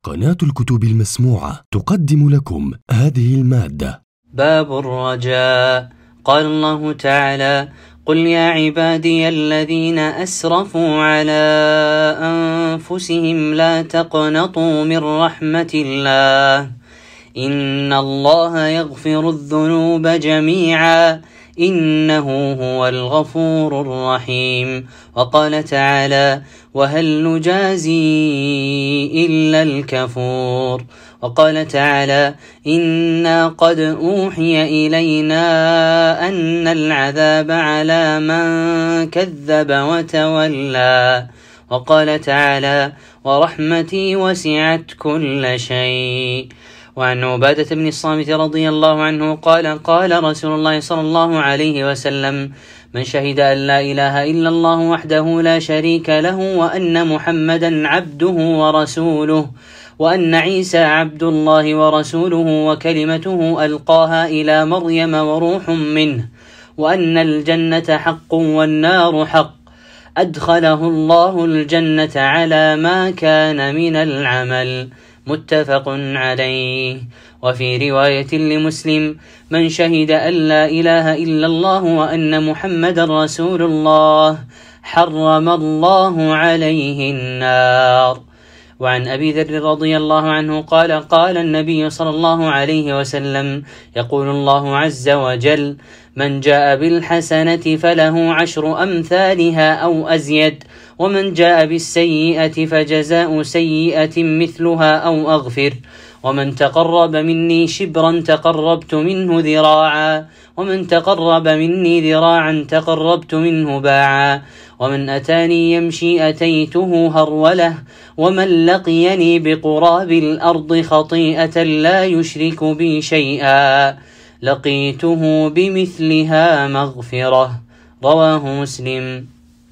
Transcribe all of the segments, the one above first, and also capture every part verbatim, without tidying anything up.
قناة الكتب المسموعة تقدم لكم هذه المادة. باب الرجاء. قال الله تعالى: قل يا عبادي الذين أسرفوا على أنفسهم لا تقنطوا من رحمة الله إن الله يغفر الذنوب جميعا إنه هو الغفور الرحيم. وقال تعالى: وهل نجازي إلا الكفور. وقال تعالى: إنا قد أوحي إلينا أن العذاب على من كذب وتولى. وقال تعالى: ورحمتي وسعت كل شيء. وعن عبادة بن الصامت رضي الله عنه قال: قال رسول الله صلى الله عليه وسلم: من شهد أن لا إله إلا الله وحده لا شريك له وأن محمدا عبده ورسوله وأن عيسى عبد الله ورسوله وكلمته ألقاها إلى مريم وروح منه وأن الجنة حق والنار حق أدخله الله الجنة على ما كان من العمل. متفق عليه. وفي رواية لمسلم: من شهد أن لا إله إلا الله وأن محمد رسول الله حرم الله عليه النار. وعن أبي ذر رضي الله عنه قال: قال النبي صلى الله عليه وسلم: يقول الله عز وجل: من جاء بالحسنة فله عشر أمثالها أو أزيد ومن جاء بالسيئة فجزاء سيئة مثلها أو أغفر ومن تقرب مني شبرا تقربت منه ذراعا ومن تقرب مني ذراعا تقربت منه باعا ومن أتاني يمشي أتيته هرولة ومن لقيني بقراب الأرض خطيئة لا يشرك بي شيئا لقيته بمثلها مغفرة. رواه مسلم.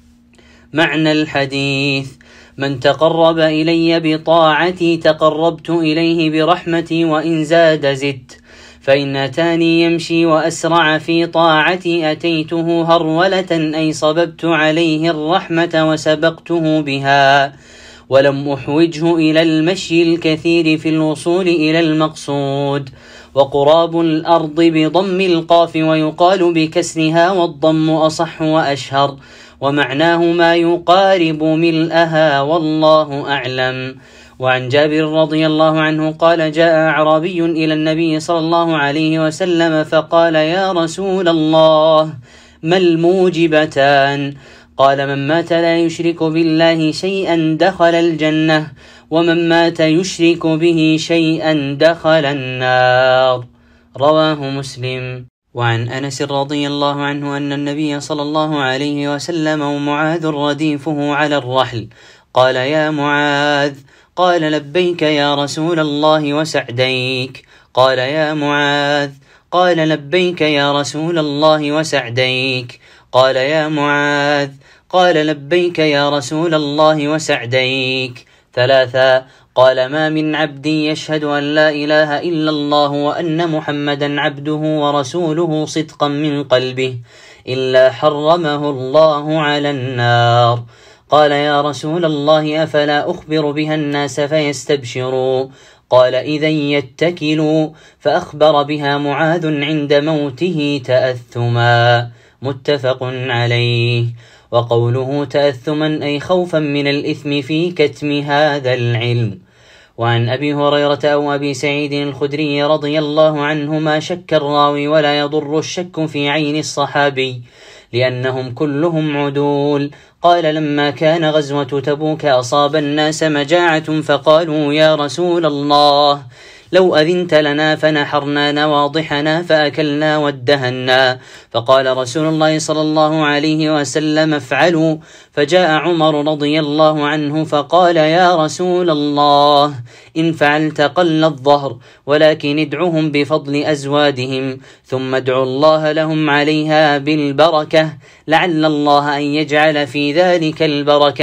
معنى الحديث: من تقرب إلي بطاعتي تقربت إليه برحمتي وإن زاد زدت، فإن أتاني يمشي وأسرع في طاعتي أتيته هرولة أي صببت عليه الرحمة وسبقته بها ولم أحوجه إلى المشي الكثير في الوصول إلى المقصود. وقراب الأرض بضم القاف ويقال بكسرها والضم أصح وأشهر ومعناه ما يقارب ملئها والله أعلم. وعن جابر رضي الله عنه قال: جاء أعرابي إلى النبي صلى الله عليه وسلم فقال: يا رسول الله ما الموجبتان؟ قال: من مات لا يشرك بالله شيئا دخل الجنة ومن مات يشرك به شيئا دخل النار. رواه مسلم. وعن أنس رضي الله عنه أن النبي صلى الله عليه وسلم ومعاذ رديفه على الرحل قال: يا معاذ. قال: لبيك يا رسول الله وسعديك. قال: يا معاذ. قال: لبيك يا رسول الله وسعديك. قال: يا معاذ. قال: لبيك يا رسول الله وسعديك. ثلاثا. قال: ما من عبد يشهد أن لا إله إلا الله وأن محمدا عبده ورسوله صدقا من قلبه إلا حرمه الله على النار. قال: يا رسول الله أفلا أخبر بها الناس فيستبشروا؟ قال: إذا يتكلوا. فأخبر بها معاذ عند موته تأثما. متفق عليه. وقوله تأثما أي خوفا من الإثم في كتم هذا العلم. وعن أبي هريرة أو أبي سعيد الخدري رضي الله عنهما: شك الراوي ولا يضر الشك في عين الصحابي لأنهم كلهم عدول. قال: لما كان غزوة تبوك أصاب الناس مجاعة فقالوا: يا رسول الله لو أذنت لنا فنحرنا نواضحنا فأكلنا وادهنا. فقال رسول الله صلى الله عليه وسلم: افعلوا. فجاء عمر رضي الله عنه فقال: يا رسول الله إن فعلت قل الظهر ولكن ادعهم بفضل أزوادهم ثم ادعوا الله لهم عليها بالبركة لعل الله أن يجعل في ذلك البركة.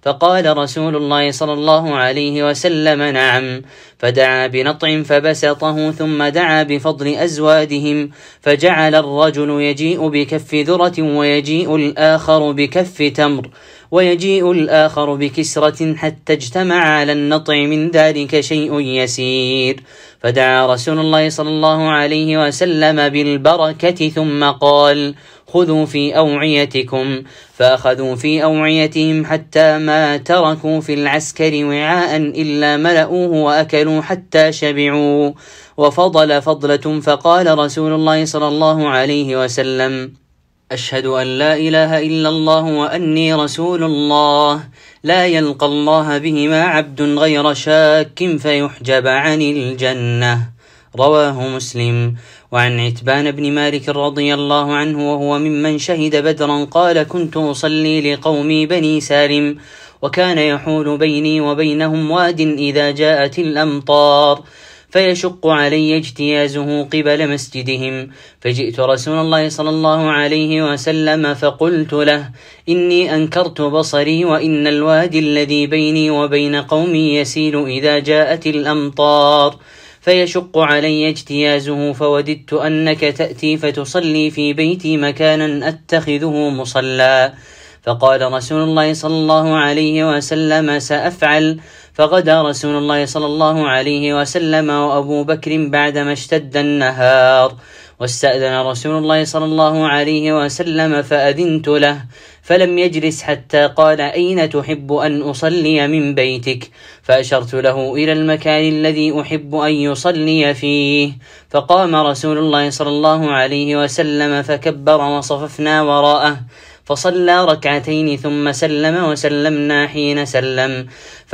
فقال رسول الله صلى الله عليه وسلم نعم، فدعا بنطع فبسطه ثم دعا بفضل أزوادهم، فجعل الرجل يجيء بكف ذرة ويجيء الآخر بكف تمر ويجيء الآخر بكسرة حتى اجتمع على النطع من ذلك شيء يسير. فدعا رسول الله صلى الله عليه وسلم بالبركة ثم قال خذوا في أوعيتكم، فأخذوا في أوعيتهم حتى ما تركوا في العسكر وعاء إلا ملؤوه وأكلوا حتى شبعوا، وفضل فضلة. فقال رسول الله صلى الله عليه وسلم أشهد أن لا إله إلا الله وأني رسول الله، لا يلقى الله بهما عبد غير شاك فيحجب عن الجنة. رواه مسلم. وعن عتبان بن مالك رضي الله عنه وهو ممن شهد بدرا قال كنت أصلي لقومي بني سالم، وكان يحول بيني وبينهم واد إذا جاءت الأمطار، فيشق علي اجتيازه قبل مسجدهم، فجئت رسول الله صلى الله عليه وسلم فقلت له إني أنكرت بصري وإن الوادي الذي بيني وبين قومي يسيل إذا جاءت الأمطار، فيشق علي اجتيازه، فوددت أنك تأتي فتصلي في بيتي مكانا أتخذه مصلى. فقال رسول الله صلى الله عليه وسلم سأفعل. فغدا رسول الله صلى الله عليه وسلم وأبو بكر بعدما اشتد النهار، واستأذن رسول الله صلى الله عليه وسلم فأذنت له، فلم يجلس حتى قال أين تحب أن أصلي من بيتك؟ فأشرت له إلى المكان الذي أحب أن يصلي فيه، فقام رسول الله صلى الله عليه وسلم فكبر وصففنا وراءه، فصلى ركعتين ثم سلم وسلمنا حين سلم،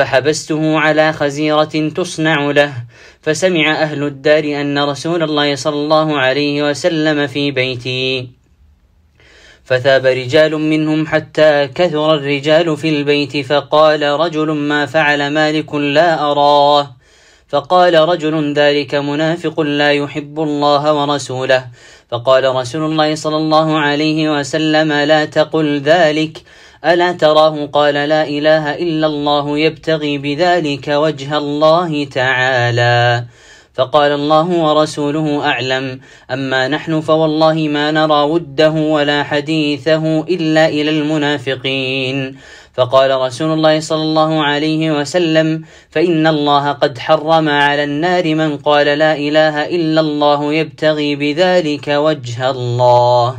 فحبسته على خزيرة تصنع له، فسمع أهل الدار أن رسول الله صلى الله عليه وسلم في بيتي، فثاب رجال منهم حتى كثر الرجال في البيت، فقال رجل ما فعل مالك لا أراه، فقال رجل ذلك منافق لا يحب الله ورسوله، فقال رسول الله صلى الله عليه وسلم لا تقل ذلك، ألا تراه قال لا إله إلا الله يبتغي بذلك وجه الله تعالى؟ فقال الله ورسوله أعلم، أما نحن فوالله ما نرى وده ولا حديثه إلا إلى المنافقين. فقال رسول الله صلى الله عليه وسلم فإن الله قد حرم على النار من قال لا إله إلا الله يبتغي بذلك وجه الله.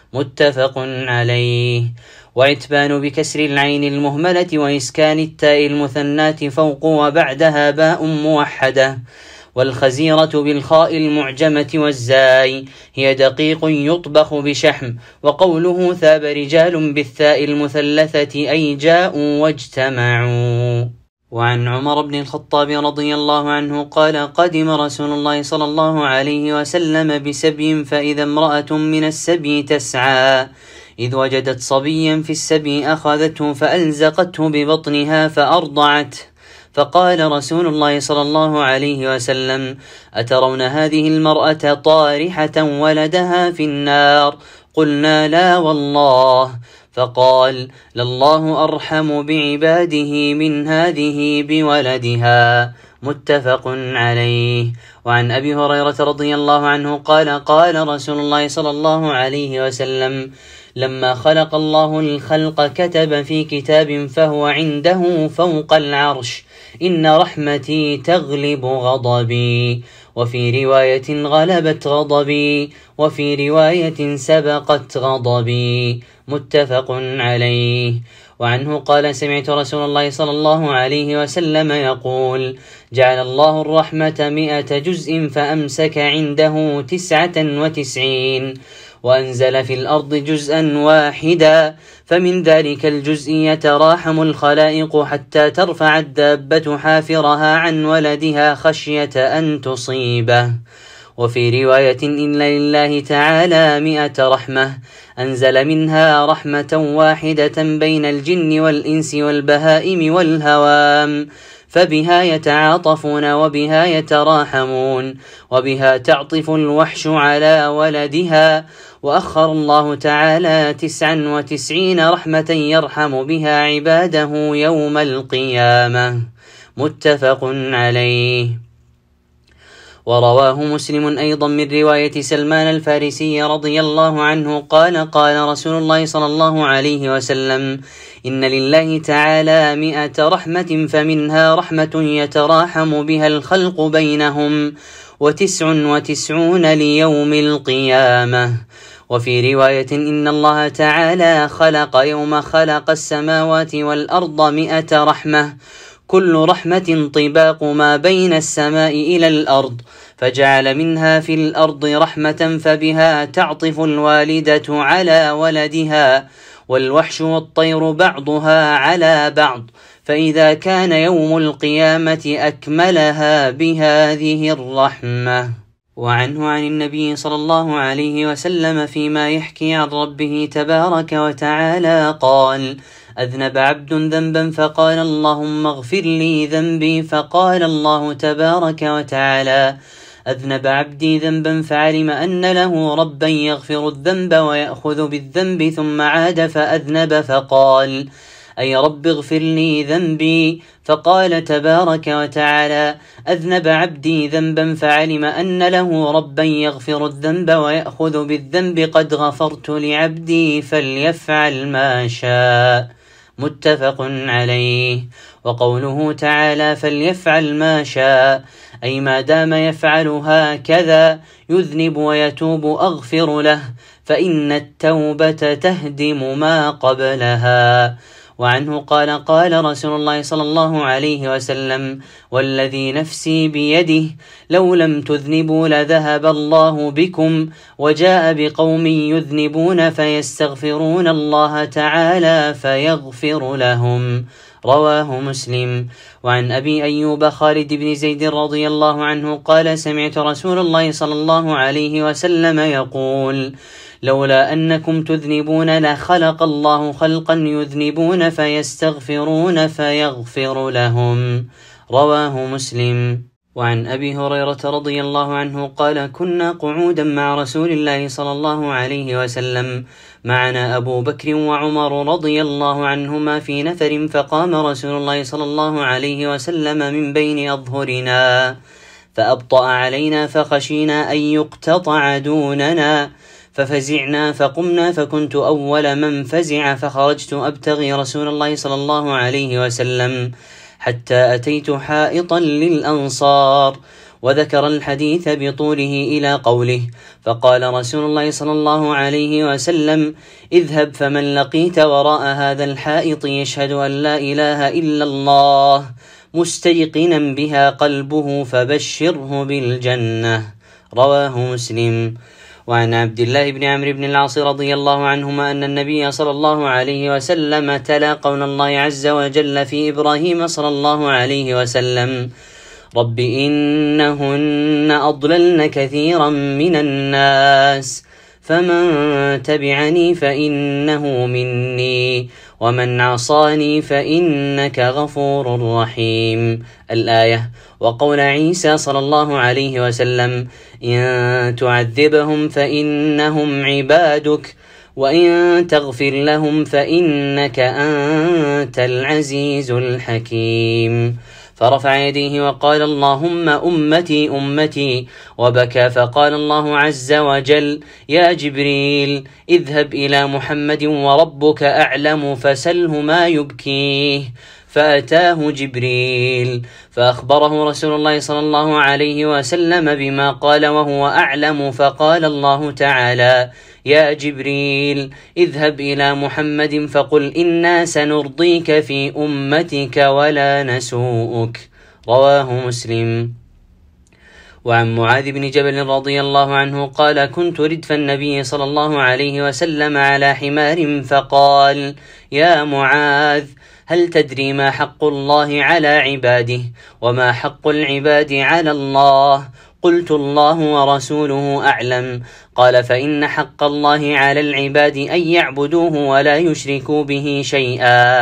متفق عليه. وعتبان بكسر العين المهملة وإسكان التاء المثنات فوق وبعدها باء موحدة. والخزيرة بالخاء المعجمة والزاي هي دقيق يطبخ بشحم. وقوله ثاب رجال بالثاء المثلثة أي جاءوا واجتمعوا. وعن عمر بن الخطاب رضي الله عنه قال قدم رسول الله صلى الله عليه وسلم بسبي، فإذا امرأة من السبي تسعى، إذ وجدت صبيا في السبي أخذته فألزقته ببطنها فأرضعته، فقال رسول الله صلى الله عليه وسلم أترون هذه المرأة طارحة ولدها في النار؟ قلنا لا والله. فقال لله أرحم بعباده من هذه بولدها. متفق عليه. وعن أبي هريرة رضي الله عنه قال قال رسول الله صلى الله عليه وسلم لما خلق الله الخلق كتب في كتاب فهو عنده فوق العرش إن رحمتي تغلب غضبي، وفي رواية غلبت غضبي، وفي رواية سبقت غضبي. متفق عليه. وعنه قال سمعت رسول الله صلى الله عليه وسلم يقول جعل الله الرحمة مئة جزء فأمسك عنده تسعة وتسعين، وأنزل في الأرض جزءا واحدا، فمن ذلك الجزء يتراحم الخلائق حتى ترفع الدابة حافرها عن ولدها خشية أن تصيبه. وفي رواية إن لله تعالى مئة رحمة أنزل منها رحمة واحدة بين الجن والإنس والبهائم والهوام، فبها يتعاطفون وبها يتراحمون، وبها تعطف الوحش على ولدها. وأخر الله تعالى تسعا وتسعين رحمة يرحم بها عباده يوم القيامة. متفق عليه. ورواه مسلم أيضا من رواية سلمان الفارسي رضي الله عنه قال قال رسول الله صلى الله عليه وسلم: إن لله تعالى مئة رحمة فمنها رحمة يتراحم بها الخلق بينهم، وتسع وتسعون ليوم القيامة. وفي رواية: إن الله تعالى خلق يوم خلق السماوات والأرض مئة رحمة، كل رحمة طباق ما بين السماء إلى الأرض، فجعل منها في الأرض رحمة فبها تعطف الوالدة على ولدها، والوحش والطير بعضها على بعض، فإذا كان يوم القيامة أكملها بهذه الرحمة. وعنه عن النبي صلى الله عليه وسلم فيما يحكي عن ربه تبارك وتعالى قال: أذنب عبد ذنبا فقال اللهم اغفر لي ذنبي، فقال الله تبارك وتعالى: أذنب عبدي ذنبا فعلم أن له ربا يغفر الذنب ويأخذ بالذنب، ثم عاد فأذنب فقال: أي رب اغفر لي ذنبي، فقال تبارك وتعالى: أذنب عبدي ذنبا فعلم أن له ربا يغفر الذنب ويأخذ بالذنب، قد غفرت لعبدي فليفعل ما شاء. متفق عليه. وقوله تعالى فليفعل ما شاء، أي ما دام يفعل هكذا يذنب ويتوب أغفر له، فإن التوبة تهدم ما قبلها. وعنه قال قال رسول الله صلى الله عليه وسلم: والذي نفسي بيده لو لم تذنبوا لذهب الله بكم، وجاء بقوم يذنبون فيستغفرون الله تعالى فيغفر لهم. رواه مسلم. وعن أبي أيوب خالد بن زيد رضي الله عنه قال: سمعت رسول الله صلى الله عليه وسلم يقول: لولا أنكم تذنبون لخلق الله خلقا يذنبون فيستغفرون فيغفر لهم. رواه مسلم. وعن أبي هريرة رضي الله عنه قال: كنا قعودا مع رسول الله صلى الله عليه وسلم، معنا أبو بكر وعمر رضي الله عنهما في نفر، فقام رسول الله صلى الله عليه وسلم من بين أظهرنا فأبطأ علينا، فخشينا أن يقتطع دوننا، ففزعنا فقمنا، فكنت أول من فزع، فخرجت أبتغي رسول الله صلى الله عليه وسلم حتى أتيت حائطا للأنصار. وذكر الحديث بطوله إلى قوله: فقال رسول الله صلى الله عليه وسلم: اذهب فمن لقيت وراء هذا الحائط يشهد أن لا إله إلا الله مستيقنا بها قلبه فبشره بالجنة. رواه مسلم. وعن عبد الله بن عمرو بن العاص رضي الله عنهما أن النبي صلى الله عليه وسلم تلا قول الله عز وجل في إبراهيم صلى الله عليه وسلم: رب إنهن أضللن كثيرا من الناس، فمن تبعني فإنه مني، ومن عصاني فإنك غفور رحيم. الآية. وقول عيسى صلى الله عليه وسلم: إن تعذبهم فإنهم عبادك، وإن تغفر لهم فإنك أنت العزيز الحكيم. فرفع يديه وقال: اللهم أمتي أمتي، وبكى، فقال الله عز وجل: يا جبريل اذهب إلى محمد وربك أعلم فسله ما يبكيه. فأتاه جبريل فأخبره رسول الله صلى الله عليه وسلم بما قال وهو أعلم، فقال الله تعالى: يا جبريل اذهب إلى محمد فقل إنا سنرضيك في أمتك ولا نسوءك. رواه مسلم. وعن معاذ بن جبل رضي الله عنه قال: كنت ردف النبي صلى الله عليه وسلم على حمار، فقال: يا معاذ، هل تدري ما حق الله على عباده وما حق العباد على الله؟ قلت: الله ورسوله أعلم. قال: فإن حق الله على العباد أن يعبدوه ولا يشركوا به شيئا،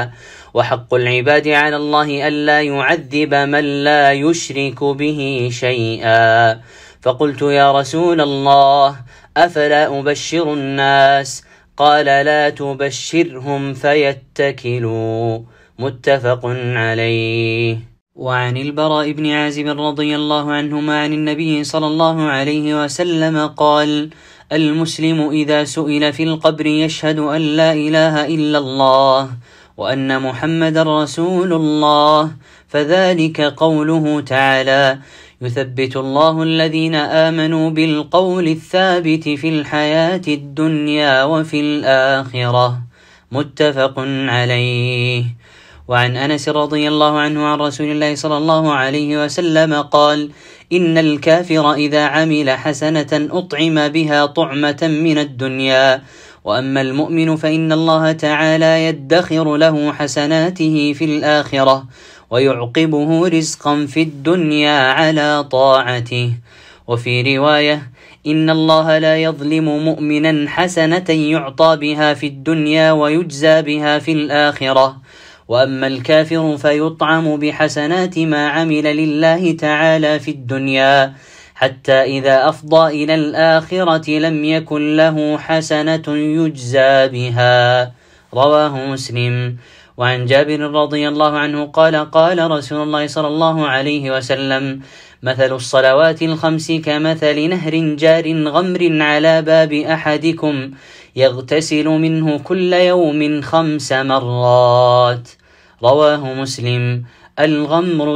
وحق العباد على الله ألا يعذب من لا يشرك به شيئا. فقلت يا رسول الله أفلا أبشر الناس؟ قال لا تبشرهم فيتكلوا. متفق عليه. وعن البراء بن عازب رضي الله عنهما عن النبي صلى الله عليه وسلم قال: المسلم إذا سئل في القبر يشهد أن لا إله إلا الله وأن محمد رسول الله، فذلك قوله تعالى: يثبت الله الذين آمنوا بالقول الثابت في الحياة الدنيا وفي الآخرة. متفق عليه. وعن أنس رضي الله عنه عن رسول الله صلى الله عليه وسلم قال: إن الكافر إذا عمل حسنة أطعم بها طعمة من الدنيا، وأما المؤمن فإن الله تعالى يدخر له حسناته في الآخرة ويعقبه رزقا في الدنيا على طاعته. وفي رواية: إن الله لا يظلم مؤمنا حسنة يعطى بها في الدنيا ويجزى بها في الآخرة، وأما الكافر فيطعم بحسنات ما عمل لله تعالى في الدنيا حتى إذا أفضى إلى الآخرة لم يكن له حسنة يجزى بها. رواه مسلم. وعن جابر رضي الله عنه قال: قال رسول الله صلى الله عليه وسلم: مثل الصلوات الخمس كمثل نهر جار غمر على باب أحدكم يغتسل منه كل يوم خمس مرات. رواه مسلم. الغمر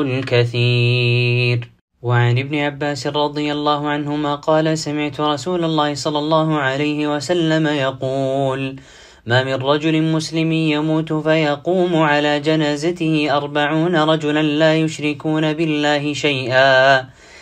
الكثير. وعن ابن عباس رضي الله عنهما قال: سمعت رسول الله صلى الله عليه وسلم يقول: ما من رجل مسلم يموت فيقوم على جنازته أربعون رجلا لا يشركون بالله شيئا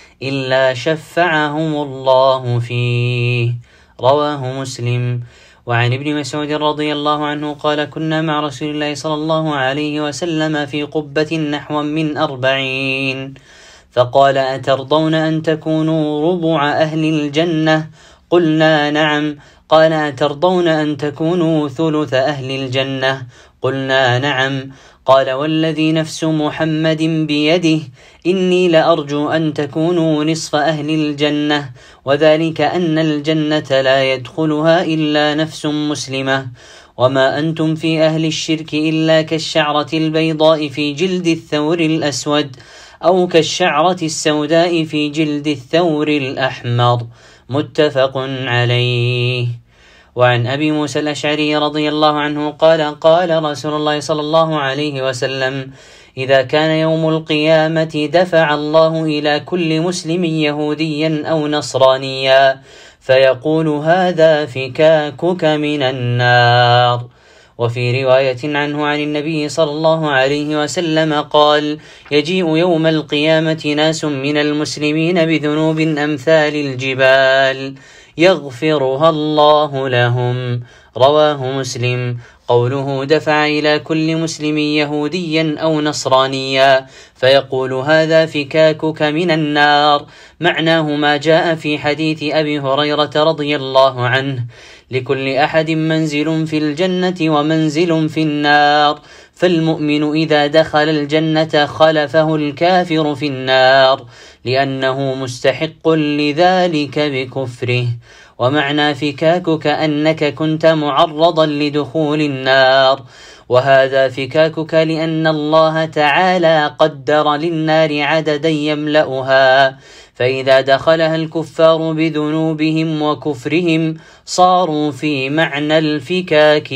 إلا شفعهم الله فيه. رواه مسلم. وعن ابن مسعود رضي الله عنه قال: كنا مع رسول الله صلى الله عليه وسلم في قبة نحو من أربعين، فقال: أترضون أن تكونوا ربع أهل الجنة؟ قلنا: نعم. قال: أترضون أن تكونوا ثلث أهل الجنة؟ قلنا: نعم. قال: والذي نفس محمد بيده إني لأرجو أن تكونوا نصف أهل الجنة، وذلك أن الجنة لا يدخلها إلا نفس مسلمة، وما أنتم في أهل الشرك إلا كالشعرة البيضاء في جلد الثور الأسود، أو كالشعرة السوداء في جلد الثور الأحمر. متفق عليه. وعن أبي موسى الأشعري رضي الله عنه قال: قال رسول الله صلى الله عليه وسلم: إذا كان يوم القيامة دفع الله إلى كل مسلم يهوديا أو نصرانيا فيقول: هذا فكاكك من النار. وفي رواية عنه عن النبي صلى الله عليه وسلم قال: يجيء يوم القيامة ناس من المسلمين بذنوب أمثال الجبال يغفرها الله لهم. رواه مسلم. قوله دفع إلى كل مسلم يهوديا أو نصرانيا فيقول: هذا فكاكك من النار، معناه ما جاء في حديث أبي هريرة رضي الله عنه: لكل أحد منزل في الجنة ومنزل في النار، فالمؤمن إذا دخل الجنة خلفه الكافر في النار لأنه مستحق لذلك بكفره. ومعنى فكاكك أنك كنت معرضا لدخول النار، وهذا فكاكك لأن الله تعالى قدر للنار عددا يملأها، فإذا دخلها الكفار بذنوبهم وكفرهم صاروا في معنى الفكاك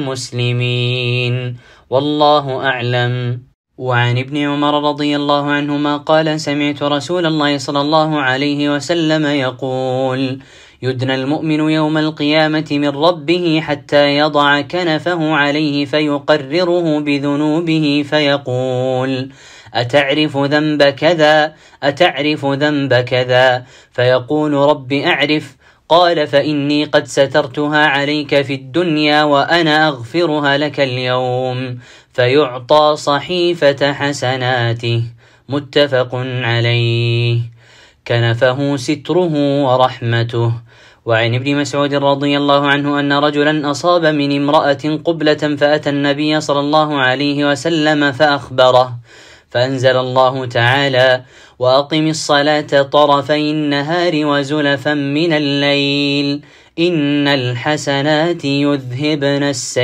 للمسلمين. والله أعلم. وعن ابن عمر رضي الله عنهما قال: سمعت رسول الله صلى الله عليه وسلم يقول: يدنى المؤمن يوم القيامة من ربه حتى يضع كنفه عليه فيقرره بذنوبه فيقول: أتعرف ذنب كذا؟ أتعرف ذنب كذا؟ فيقول: رب أعرف. قال: فإني قد سترتها عليك في الدنيا وأنا أغفرها لك اليوم. فيعطى صحيفة حسناته. متفق عليه. كنفه ستره ورحمته. وعن ابن مسعود رضي الله عنه أن رجلا أصاب من امرأة قبلة فأتى النبي صلى الله عليه وسلم فأخبره، فأنزل الله تعالى: وأقم الصلاة طرفي النهار وزلفا من الليل إن الحسنات يذهبن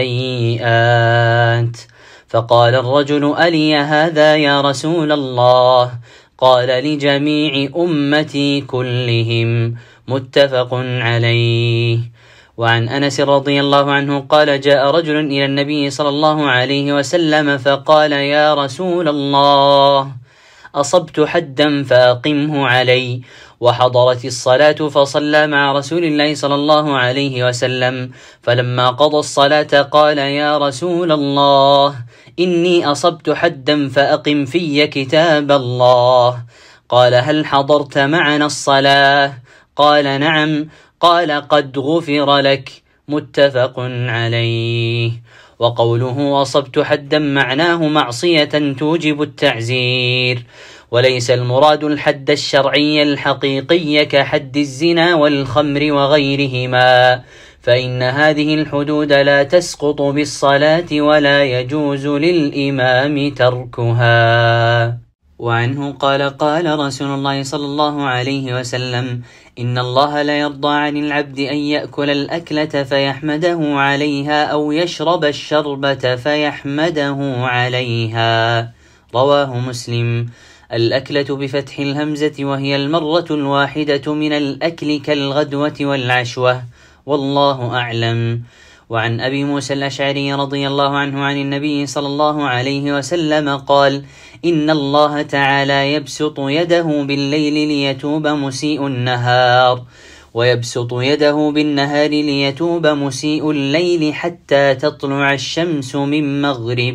السيئات. فقال الرجل: ألي هذا يا رسول الله؟ قال: لجميع أمتي كلهم. متفق عليه. وعن أنس رضي الله عنه قال: جاء رجل إلى النبي صلى الله عليه وسلم فقال: يا رسول الله، أصبت حدا فأقمه علي. وحضرت الصلاة فصلى مع رسول الله صلى الله عليه وسلم، فلما قضى الصلاة قال: يا رسول الله، إني أصبت حدا فأقم في كتاب الله. قال: هل حضرت معنا الصلاة؟ قال: نعم. قال: قد غفر لك. متفق عليه. وقوله أصبت حدا معناه معصية توجب التعزير، وليس المراد الحد الشرعي الحقيقي كحد الزنا والخمر وغيرهما، فإن هذه الحدود لا تسقط بالصلاة ولا يجوز للإمام تركها. وعنه قال: قال رسول الله صلى الله عليه وسلم: إن الله لا يرضى عن العبد أن يأكل الأكلة فيحمده عليها أو يشرب الشربة فيحمده عليها. رواه مسلم. الأكلة بفتح الهمزة وهي المرة الواحدة من الأكل كالغدوة والعشوة، والله أعلم. وعن أبي موسى الأشعري رضي الله عنه عن النبي صلى الله عليه وسلم قال: إن الله تعالى يبسط يده بالليل ليتوب مسيء النهار، ويبسط يده بالنهار ليتوب مسيء الليل حتى تطلع الشمس من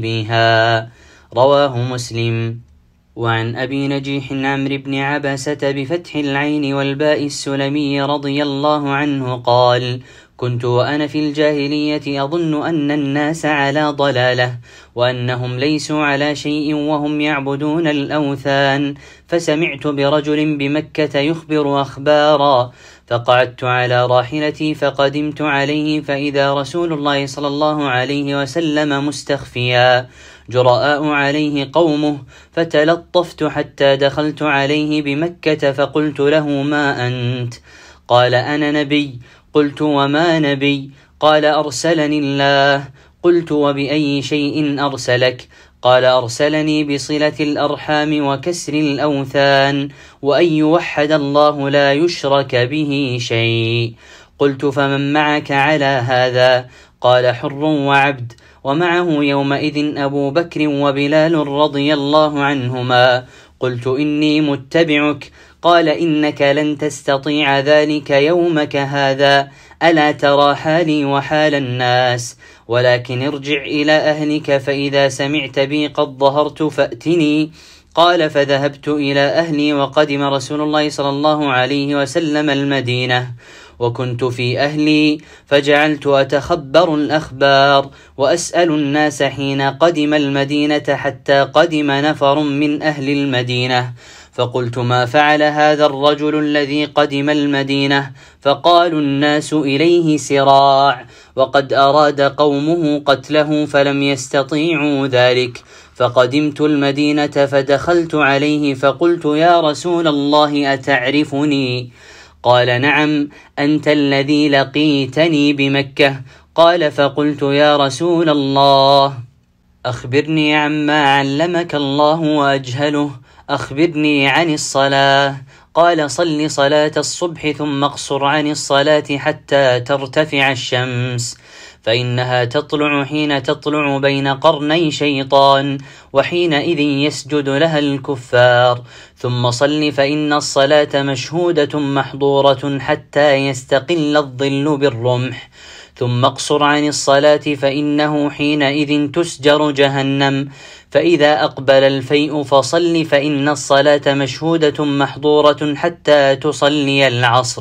مغربها. رواه مسلم. وعن أبي نجيح عمرو بن عبسة بفتح العين والباء السلمي رضي الله عنه قال: كنت وأنا في الجاهلية أظن أن الناس على ضلالة، وأنهم ليسوا على شيء وهم يعبدون الأوثان، فسمعت برجل بمكة يخبر أخبارا، فقعدت على راحلتي فقدمت عليه فإذا رسول الله صلى الله عليه وسلم مستخفيا، جراء عليه قومه، فتلطفت حتى دخلت عليه بمكة فقلت له: ما أنت؟ قال: أنا نبي. قلت: وما نبي؟ قال: أرسلني الله. قلت: وبأي شيء أرسلك؟ قال: أرسلني بصلة الأرحام وكسر الأوثان وأن يوحد الله لا يشرك به شيء. قلت: فمن معك على هذا؟ قال: حر وعبد، ومعه يومئذ أبو بكر وبلال رضي الله عنهما. قلت: إني متبعك. قال: إنك لن تستطيع ذلك يومك هذا، ألا ترى حالي وحال الناس؟ ولكن ارجع إلى أهلك فإذا سمعت بي قد ظهرت فأتني. قال: فذهبت إلى أهلي، وقدم رسول الله صلى الله عليه وسلم المدينة، وكنت في أهلي، فجعلت أتخبر الأخبار وأسأل الناس حين قدم المدينة حتى قدم نفر من أهل المدينة، فقلت: ما فعل هذا الرجل الذي قدم المدينة؟ فقالوا الناس إليه سراع، وقد أراد قومه قتله فلم يستطيعوا ذلك. فقدمت المدينة فدخلت عليه فقلت: يا رسول الله، أتعرفني؟ قال: نعم، أنت الذي لقيتني بمكة. قال: فقلت: يا رسول الله، أخبرني عما علمك الله وأجهله، أخبرني عن الصلاة. قال: صل صلاة الصبح ثم اقصر عن الصلاة حتى ترتفع الشمس، فإنها تطلع حين تطلع بين قرني شيطان، وحينئذ يسجد لها الكفار. ثم صل فإن الصلاة مشهودة محظورة حتى يستقل الظل بالرمح. ثم اقصر عن الصلاة فإنه حينئذ تسجر جهنم. فإذا أقبل الفيء فصل فإن الصلاة مشهودة محظورة حتى تصلي العصر.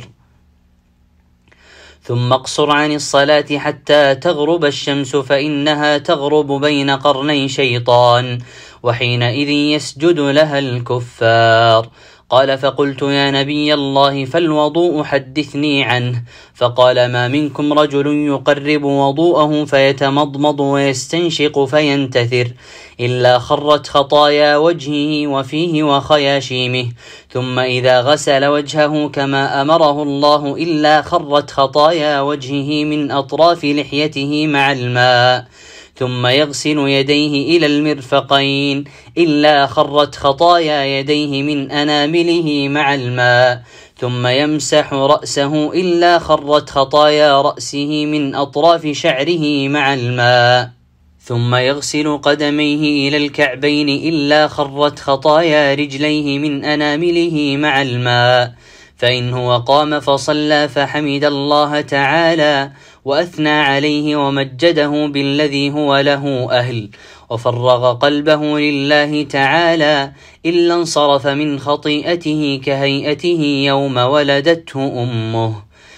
ثم اقصر عن الصلاة حتى تغرب الشمس فإنها تغرب بين قرني شيطان، وحينئذ يسجد لها الكفار. قال: فقلت: يا نبي الله، فالوضوء حدثني عنه. فقال: ما منكم رجل يقرب وضوءه فيتمضمض ويستنشق فينتثر إلا خرت خطايا وجهه وفيه وخياشيمه، ثم إذا غسل وجهه كما أمره الله إلا خرت خطايا وجهه من أطراف لحيته مع الماء، ثم يغسل يديه إلى المرفقين إلا خرت خطايا يديه من أنامله مع الماء، ثم يمسح رأسه إلا خرت خطايا رأسه من أطراف شعره مع الماء، ثم يغسل قدميه إلى الكعبين إلا خرت خطايا رجليه من أنامله مع الماء. فإن هو قام فصلى فحمد الله تعالى وأثنى عليه ومجده بالذي هو له أهل، وفرغ قلبه لله تعالى، إلا انصرف من خطيئته كهيئته يوم ولدته أمه.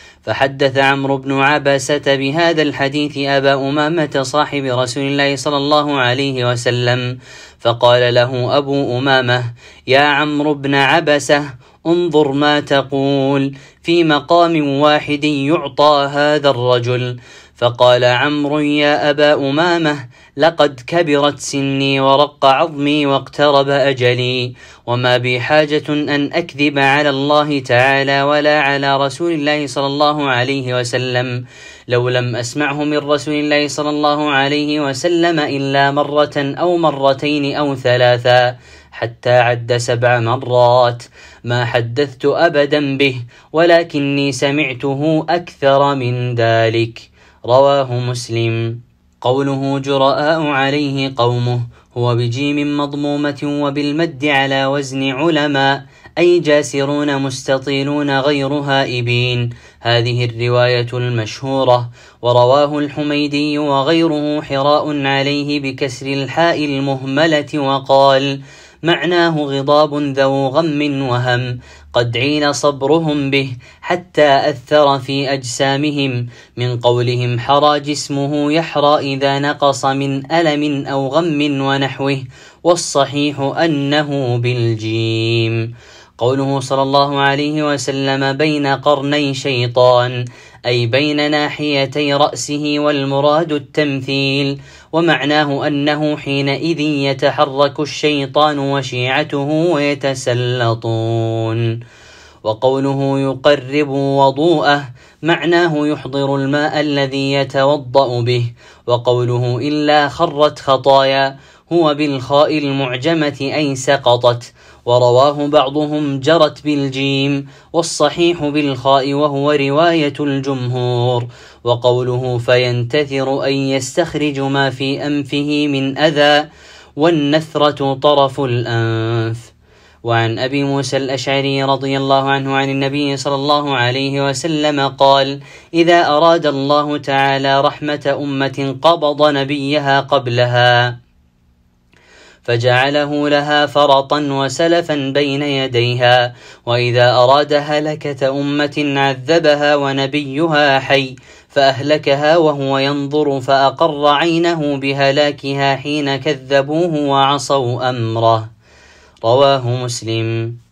فحدث عمرو بن عبسة بهذا الحديث أبا أمامة صاحب رسول الله صلى الله عليه وسلم، فقال له أبو أمامة: يا عمرو بن عبسة، انظر ما تقول في مقام واحد يعطى هذا الرجل. فقال عمرو: يا أبا أمامة، لقد كبرت سني ورق عظمي واقترب أجلي، وما بي حاجة أن أكذب على الله تعالى ولا على رسول الله صلى الله عليه وسلم، لو لم أسمعه من رسول الله صلى الله عليه وسلم إلا مرة أو مرتين أو ثلاثا، حتى عد سبع مرات، ما حدثت أبدا به، ولكني سمعته أكثر من ذلك. رواه مسلم. قوله جرآء عليه قومه هو بجيم مضمومة وبالمد على وزن علماء، أي جاسرون مستطيلون غير هائبين. هذه الرواية المشهورة. ورواه الحميدي وغيره حراء عليه بكسر الحاء المهملة، وقال: معناه غضاب ذو غم وهم قد عين صبرهم به حتى أثر في أجسامهم، من قولهم حرى جسمه يحرى إذا نقص من ألم أو غم ونحوه، والصحيح أنه بالجيم. قوله صلى الله عليه وسلم بين قرني شيطان، أي بين ناحيتي رأسه، والمراد التمثيل، ومعناه أنه حينئذ يتحرك الشيطان وشيعته ويتسلطون. وقوله يقرب وضوءه معناه يحضر الماء الذي يتوضأ به. وقوله إلا خرت خطايا هو بالخاء المعجمة أي سقطت، ورواه بعضهم جرت بالجيم، والصحيح بالخاء وهو رواية الجمهور. وقوله فينتثر أي يستخرج ما في أنفه من أذى، والنثرة طرف الأنف. وعن أبي موسى الأشعري رضي الله عنه عن النبي صلى الله عليه وسلم قال: إذا أراد الله تعالى رحمة أمة قبض نبيها قبلها فجعله لها فرطا وسلفا بين يديها، وإذا أراد هلكة أمة عذبها ونبيها حي فأهلكها وهو ينظر، فأقر عينه بهلاكها حين كذبوه وعصوا أمره. رواه مسلم.